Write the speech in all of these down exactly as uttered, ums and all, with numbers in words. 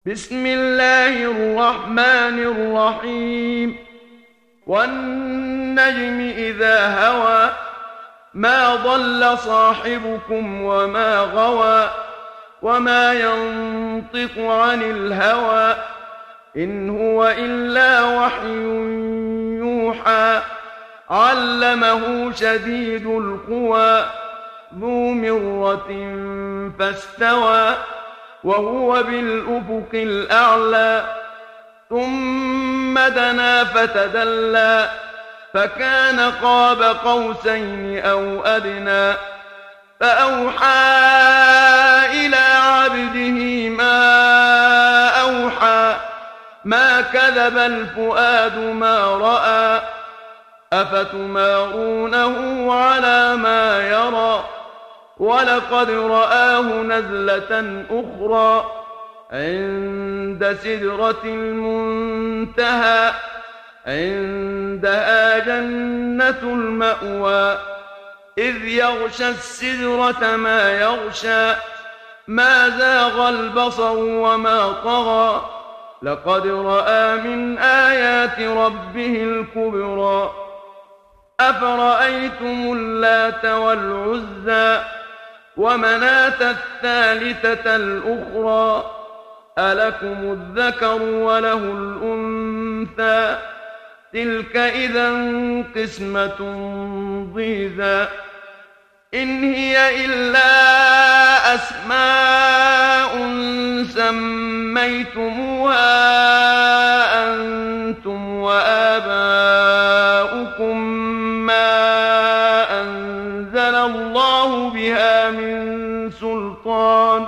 بسم الله الرحمن الرحيم. والنجم إذا هوى ما ضل صاحبكم وما غوى وما ينطق عن الهوى إن هو إلا وحي يوحى علمه شديد القوى ذو مرة فاستوى وهو بالأفق الأعلى ثم دنا فتدلى فكان قاب قوسين أو أدنى فأوحى إلى عبده ما أوحى ما كذب الفؤاد ما رأى أفتمارونه على ما يرى ولقد رآه نزلة أخرى عند سدرة المنتهى عندها جنة المأوى إذ يغشى السدرة ما يغشى ما زاغ البصر وما طغى لقد رأى من آيات ربه الكبرى أفرأيتم اللات والعزى ومناة الثالثة الأخرى ألكم الذكر وله الأنثى تلك إذا قسمة ضيزى إن هي إلا أسماء سميتموها أنتم وآباؤكم ما أنزل الله بها من سلطان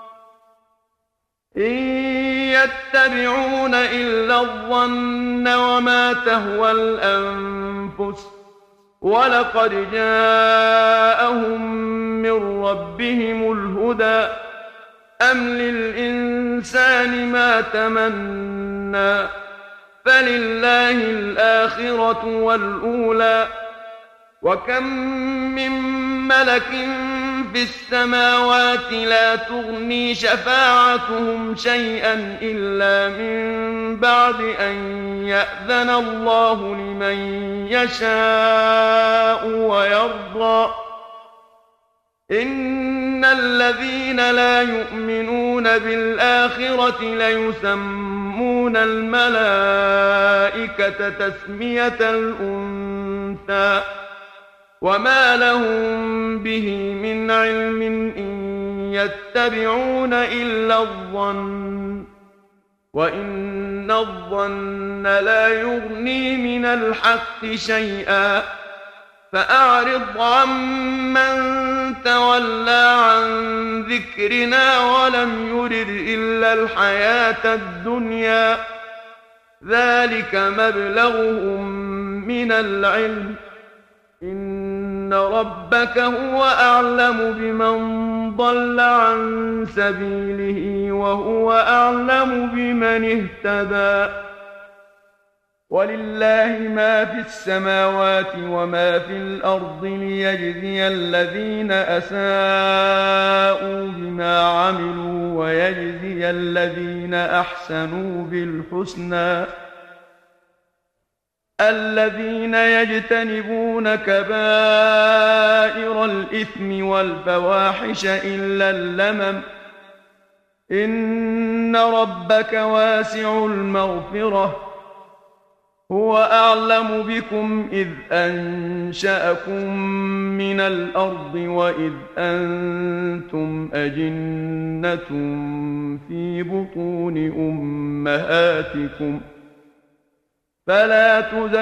إن يتبعون إلا الظن وما تهوى الأنفس ولقد جاءهم من ربهم الهدى أم للإنسان ما تمنى فلله الآخرة والأولى وكم من ملك في السماوات لا تغني شفاعتهم شيئا إلا من بعد أن يأذن الله لمن يشاء ويرضى إن الذين لا يؤمنون بالآخرة ليسمون الملائكة تسمية الأنثى وما لهم به من علم إن يتبعون إلا الظن وإن الظن لا يغني من الحق شيئا فأعرض عمن تولى عن ذكرنا ولم يرد إلا الحياة الدنيا ذلك مبلغهم من العلم إن ربك هو أعلم بمن ضل عن سبيله وهو أعلم بمن اهتدى ولله ما في السماوات وما في الأرض ليجزي الذين أساءوا بما عملوا ويجزي الذين أحسنوا بالحسنى الذين يجتنبون كبائر الإثم والفواحش إلا اللمم إن ربك واسع المغفرة هو أعلم بكم إذ أنشأكم من الأرض وإذ أنتم أجنة في بطون أمهاتكم فلا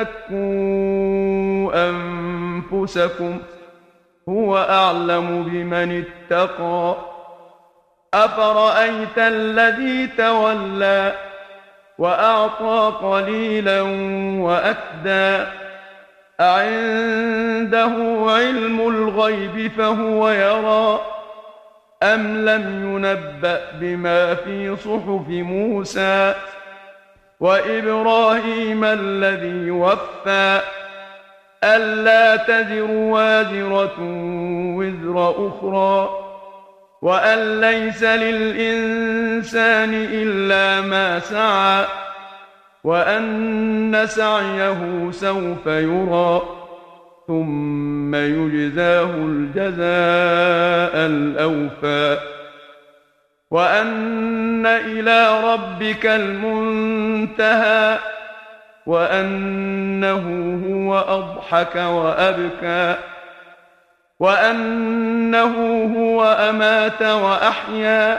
تزكوا أنفسكم هو أعلم بمن اتقى أفرأيت الذي تولى وأعطى قليلا وأكدى أعنده علم الغيب فهو يرى أم لم ينبأ بما في صحف موسى وإبراهيم الذي وفى ألا تزر وازرة وزر أخرى وأن ليس للإنسان إلا ما سعى وأن سعيه سوف يرى ثم يجزاه الجزاء الأوفى وأن إلى ربك المنتهى وأنه هو أضحك وأبكى وأنه هو أمات وأحيا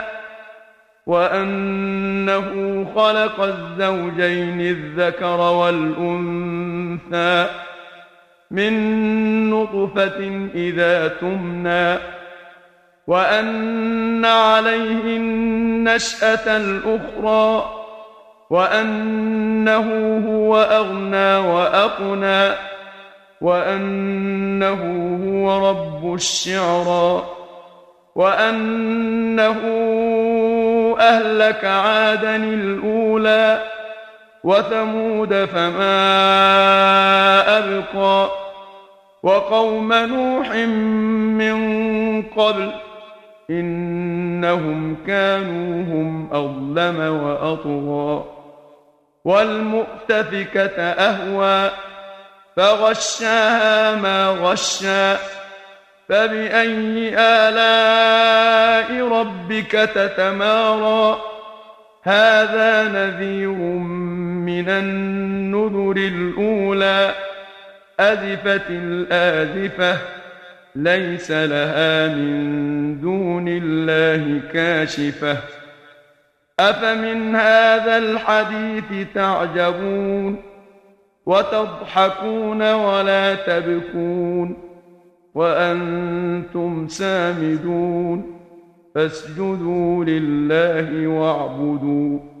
وأنه خلق الزوجين الذكر والأنثى من نطفة إذا تمنى وأن عليه النشأة الأخرى وأنه هو أغنى وأقنى وأنه هو رب الشعرى وأنه أهلك عادا الأولى وثمود فما أبقى وقوم نوح من قبل إنهم كانوا هم أظلم وأطغى والمؤتفكة أهوى فغشاها ما غشى فبأي آلاء ربك تتمارى هذا نذير من النذر الأولى أزفت الآزفة ليس لها من دون الله كاشفة أفمن هذا الحديث تعجبون وتضحكون ولا تبكون وأنتم سامدون فاسجدوا لله واعبدوا